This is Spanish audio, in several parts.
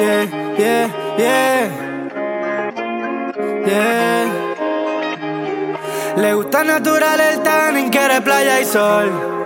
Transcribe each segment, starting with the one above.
yeah, yeah, yeah, yeah. Le gusta natural el tanning, quiere playa y sol.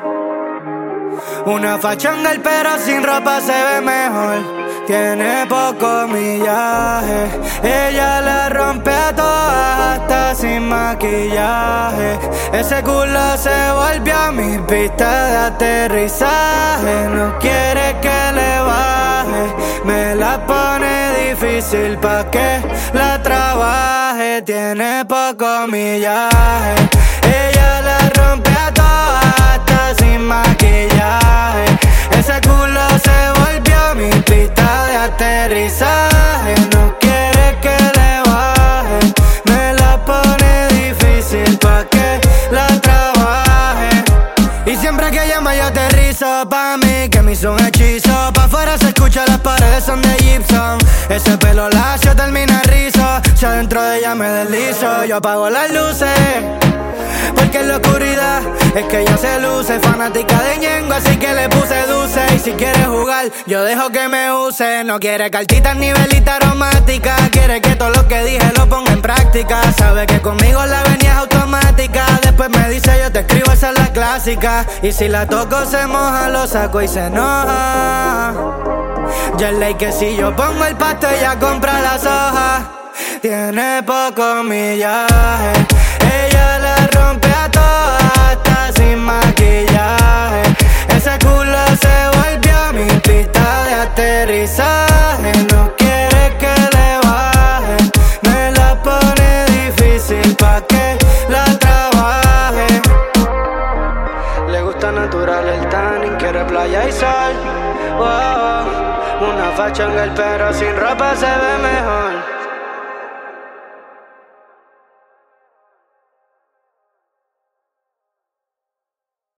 Una fachanga pero sin ropa se ve mejor. Tiene poco millaje, ella la rompe a todas hasta sin maquillaje. Ese culo se volvió a mi pista de aterrizaje. No quiere que le baje, me la pone difícil pa' que la trabaje. Tiene poco millaje, ella la rompe a todas hasta sin maquillaje. Ese culo se volvió mi pista de aterrizaje. No quiere que le baje, me la pone difícil pa' que la trabaje. Y siempre que llama yo aterrizo, pa' mí que me hizo un hechizo. Pa' afuera se escucha, las paredes son de Gibson. Ese pelo lacio termina rizo, si adentro de ella me deslizo. Yo apago las luces porque en la oscuridad es que ella se luce. Fanática de Ñengo, así que le puse dulce. Y si quiere jugar, yo dejo que me use. No quiere cartitas ni velitas aromáticas, quiere que todo lo que dije lo ponga en práctica. Sabe que conmigo la avenida es automática. Después me dice yo te escribo, esa es la clásica. Y si la toco se moja, lo saco y se enoja. Ya es ley que si yo pongo el pasto ella compra las hojas. Tiene poco millaje, ella la rompe a todas hasta sin maquillaje. Ese culo se volvió mi pista de aterrizaje. No quiere que le baje, me la pone difícil pa' que la trabaje. Le gusta natural el tanning, quiere playa y sol. Wow, una fachanga pero sin ropa se ve mejor.